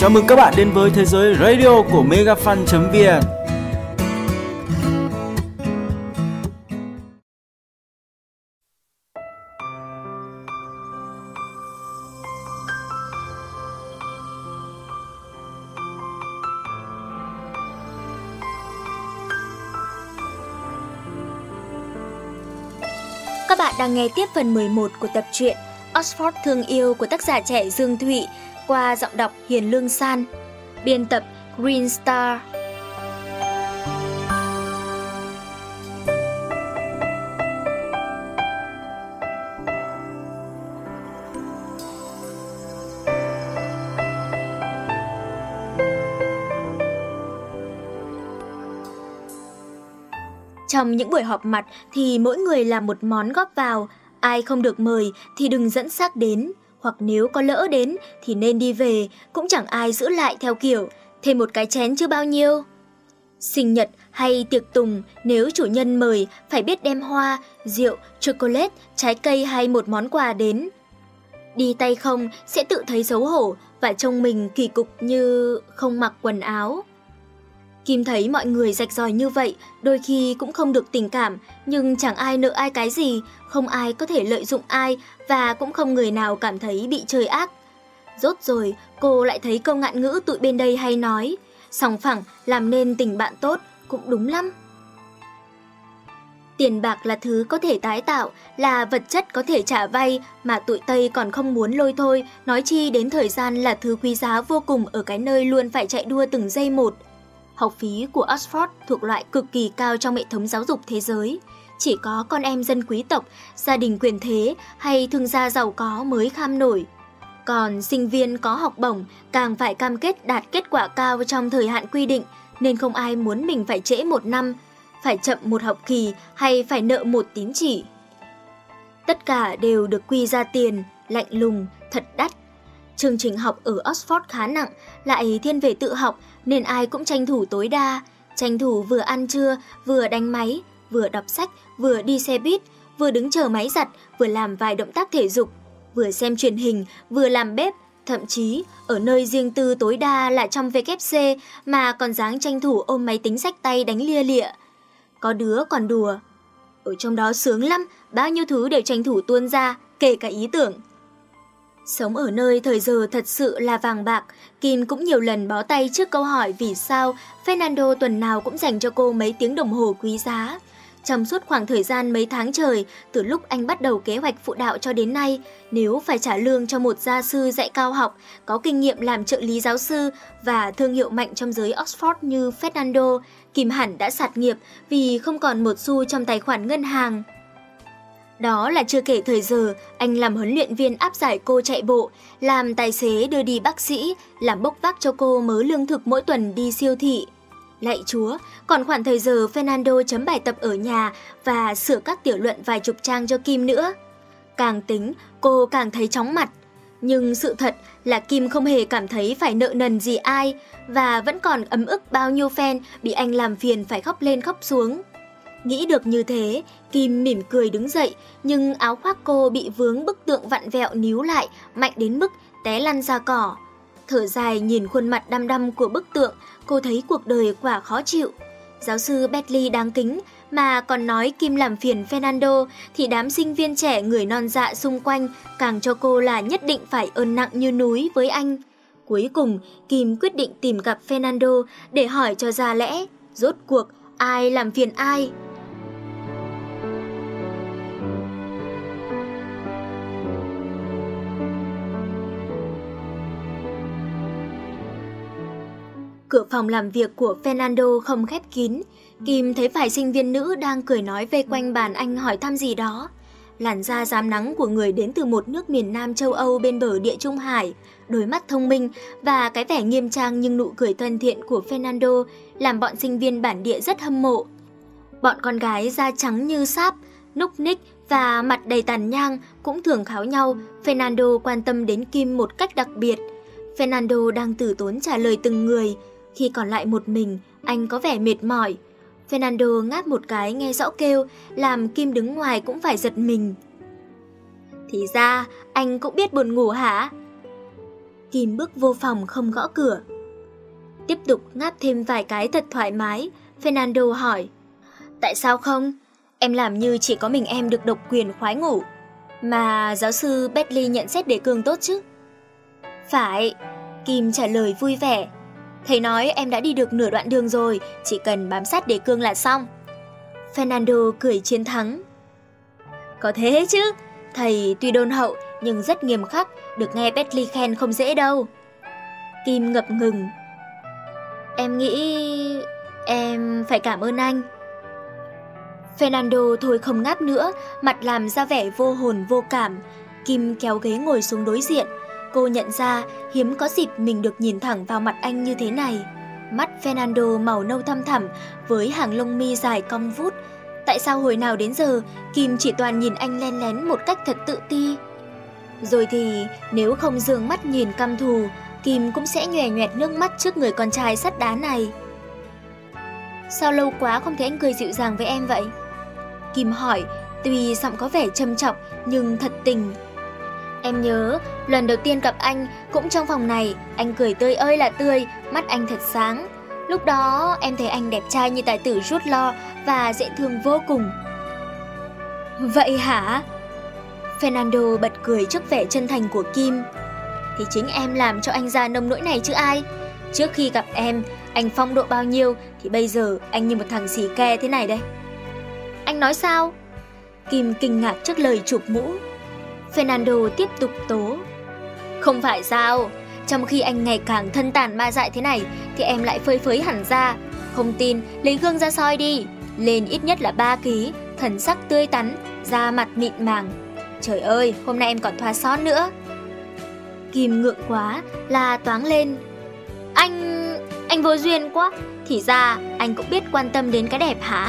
Chào mừng các bạn đến với thế giới radio của megafan.vn. Các bạn đang nghe tiếp phần 11 của tập truyện Oxford Thương Yêu của tác giả trẻ Dương Thụy qua giọng đọc Hiền Lương San, biên tập Green Star. Trong những buổi họp mặt thì mỗi người làm một món góp vào, ai không được mời thì đừng dẫn xác đến, hoặc nếu có lỡ đến thì nên đi về, cũng chẳng ai giữ lại theo kiểu thêm một cái chén chứ bao nhiêu. Sinh nhật hay tiệc tùng, nếu chủ nhân mời phải biết đem hoa, rượu, chocolate, trái cây hay một món quà đến. Đi tay không sẽ tự thấy xấu hổ và trông mình kỳ cục như không mặc quần áo. Kim thấy mọi người rạch ròi như vậy, đôi khi cũng không được tình cảm, nhưng chẳng ai nợ ai cái gì, không ai có thể lợi dụng ai và cũng không người nào cảm thấy bị chơi ác. Rốt rồi, cô lại thấy câu ngạn ngữ tụi bên đây hay nói, sòng phẳng làm nên tình bạn tốt, cũng đúng lắm. Tiền bạc là thứ có thể tái tạo, là vật chất có thể trả vay mà tụi Tây còn không muốn lôi thôi, nói chi đến thời gian là thứ quý giá vô cùng ở cái nơi luôn phải chạy đua từng giây một. Học phí của Oxford thuộc loại cực kỳ cao trong hệ thống giáo dục thế giới. Chỉ có con em dân quý tộc, gia đình quyền thế hay thương gia giàu có mới kham nổi. Còn sinh viên có học bổng càng phải cam kết đạt kết quả cao trong thời hạn quy định, nên không ai muốn mình phải trễ 1 năm, phải chậm 1 học kỳ hay phải nợ 1 tín chỉ. Tất cả đều được quy ra tiền, lạnh lùng, thật đắt. Chương trình học ở Oxford khá nặng, lại thiên về tự học nên ai cũng tranh thủ tối đa. Tranh thủ vừa ăn trưa, vừa đánh máy, vừa đọc sách, vừa đi xe buýt, vừa đứng chờ máy giặt, vừa làm vài động tác thể dục, vừa xem truyền hình, vừa làm bếp. Thậm chí, ở nơi riêng tư tối đa là trong WC mà còn dáng tranh thủ ôm máy tính xách tay đánh lia lịa. Có đứa còn đùa. Ở trong đó sướng lắm, bao nhiêu thứ đều tranh thủ tuôn ra, kể cả ý tưởng. Sống ở nơi thời giờ thật sự là vàng bạc, Kim cũng nhiều lần bó tay trước câu hỏi vì sao Fernando tuần nào cũng dành cho cô mấy tiếng đồng hồ quý giá. Trong suốt khoảng thời gian mấy tháng trời, từ lúc anh bắt đầu kế hoạch phụ đạo cho đến nay, nếu phải trả lương cho một gia sư dạy cao học, có kinh nghiệm làm trợ lý giáo sư và thương hiệu mạnh trong giới Oxford như Fernando, Kim hẳn đã sạt nghiệp vì không còn một xu trong tài khoản ngân hàng. Đó là chưa kể thời giờ, anh làm huấn luyện viên áp giải cô chạy bộ, làm tài xế đưa đi bác sĩ, làm bốc vác cho cô mớ lương thực mỗi tuần đi siêu thị. Lạy Chúa, còn khoản thời giờ Fernando chấm bài tập ở nhà và sửa các tiểu luận vài chục trang cho Kim nữa. Càng tính, cô càng thấy chóng mặt. Nhưng sự thật là Kim không hề cảm thấy phải nợ nần gì ai và vẫn còn ấm ức bao nhiêu fan bị anh làm phiền phải khóc lên khóc xuống. Nghĩ được như thế, Kim mỉm cười đứng dậy, nhưng áo khoác cô bị vướng bức tượng vặn vẹo níu lại, mạnh đến mức té lăn ra cỏ. Thở dài nhìn khuôn mặt đăm đăm của bức tượng, cô thấy cuộc đời quả khó chịu. Giáo sư Bentley đáng kính mà còn nói Kim làm phiền Fernando thì đám sinh viên trẻ người non dạ xung quanh càng cho cô là nhất định phải ơn nặng như núi với anh. Cuối cùng, Kim quyết định tìm gặp Fernando để hỏi cho ra lẽ, rốt cuộc ai làm phiền ai. Cửa phòng làm việc của Fernando không khép kín. Kim thấy vài sinh viên nữ đang cười nói vây quanh bàn anh hỏi thăm gì đó. Làn da rám nắng của người đến từ một nước miền Nam châu Âu bên bờ Địa Trung Hải, đôi mắt thông minh và cái vẻ nghiêm trang nhưng nụ cười thân thiện của Fernando làm bọn sinh viên bản địa rất hâm mộ. Bọn con gái da trắng như sáp, núc ních và mặt đầy tàn nhang cũng thường kháo nhau Fernando quan tâm đến Kim một cách đặc biệt. Fernando đang từ tốn trả lời từng người. Khi còn lại một mình, anh có vẻ mệt mỏi. Fernando ngáp một cái nghe rõ kêu, làm Kim đứng ngoài cũng phải giật mình. Thì ra, anh cũng biết buồn ngủ hả? Kim bước vô phòng không gõ cửa. Tiếp tục ngáp thêm vài cái thật thoải mái, Fernando hỏi: tại sao không? Em làm như chỉ có mình em được độc quyền khoái ngủ. Mà giáo sư Bentley nhận xét đề cương tốt chứ? Phải, Kim trả lời vui vẻ. Thầy nói em đã đi được nửa đoạn đường rồi, chỉ cần bám sát đề cương là xong. Fernando cười chiến thắng. Có thế chứ, thầy tuy đôn hậu nhưng rất nghiêm khắc, được nghe Bentley khen không dễ đâu. Kim ngập ngừng. Em nghĩ em phải cảm ơn anh. Fernando thôi không ngáp nữa, mặt làm ra vẻ vô hồn vô cảm. Kim kéo ghế ngồi xuống đối diện. Cô nhận ra hiếm có dịp mình được nhìn thẳng vào mặt anh như thế này. Mắt Fernando màu nâu thăm thẳm với hàng lông mi dài cong vút. Tại sao hồi nào đến giờ Kim chỉ toàn nhìn anh len lén một cách thật tự ti? Rồi thì nếu không giương mắt nhìn căm thù, Kim cũng sẽ nhòe nhoẹt nước mắt trước người con trai sắt đá này. Sao lâu quá không thấy anh cười dịu dàng với em vậy? Kim hỏi, tuy giọng có vẻ châm chọc nhưng thật tình. Em nhớ, lần đầu tiên gặp anh cũng trong phòng này, anh cười tươi ơi là tươi, mắt anh thật sáng. Lúc đó em thấy anh đẹp trai như tài tử Jude Law và dễ thương vô cùng. Vậy hả? Fernando bật cười trước vẻ chân thành của Kim. Thì chính em làm cho anh ra nông nỗi này chứ ai. Trước khi gặp em, anh phong độ bao nhiêu thì bây giờ anh như một thằng xì ke thế này đây. Anh nói sao? Kim kinh ngạc trước lời chụp mũ. Fernando tiếp tục tố. Không phải sao, trong khi anh ngày càng thân tàn ma dại thế này thì em lại phơi phới hẳn ra. Không tin, lấy gương ra soi đi. Lên ít nhất là 3 kg, thần sắc tươi tắn, da mặt mịn màng. Trời ơi, hôm nay em còn thoa son nữa. Kim ngượng quá, la toáng lên. Anh vô duyên quá. Thì ra anh cũng biết quan tâm đến cái đẹp hả?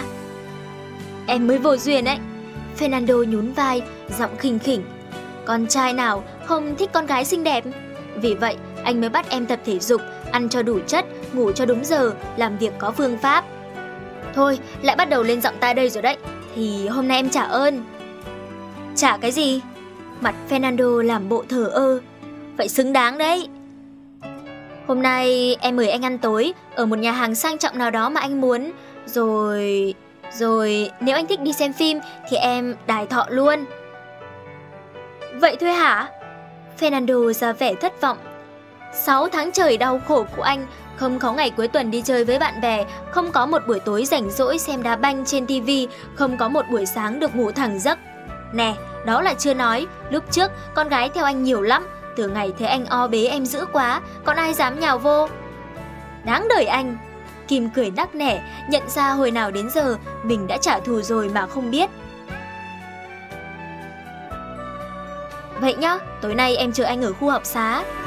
Em mới vô duyên ấy. Fernando nhún vai, giọng khinh khỉnh. Con trai nào không thích con gái xinh đẹp? Vì vậy anh mới bắt em tập thể dục, ăn cho đủ chất, ngủ cho đúng giờ, làm việc có phương pháp. Thôi, lại bắt đầu lên giọng ta đây rồi đấy. Thì hôm nay em trả ơn. Trả cái gì? Mặt Fernando làm bộ thờ ơ. Vậy xứng đáng đấy. Hôm nay em mời anh ăn tối ở một nhà hàng sang trọng nào đó mà anh muốn. Rồi nếu anh thích đi xem phim thì em đài thọ luôn. Vậy thôi hả? Fernando ra vẻ thất vọng. 6 tháng trời đau khổ của anh, không có ngày cuối tuần đi chơi với bạn bè, không có một buổi tối rảnh rỗi xem đá banh trên TV, không có một buổi sáng được ngủ thẳng giấc. Nè, đó là chưa nói, lúc trước con gái theo anh nhiều lắm, từ ngày thấy anh o bế em dữ quá, còn ai dám nhào vô. Đáng đời anh. Kim cười nắc nẻ, nhận ra hồi nào đến giờ mình đã trả thù rồi mà không biết. Vậy nhá, tối nay em chờ anh ở khu học xá.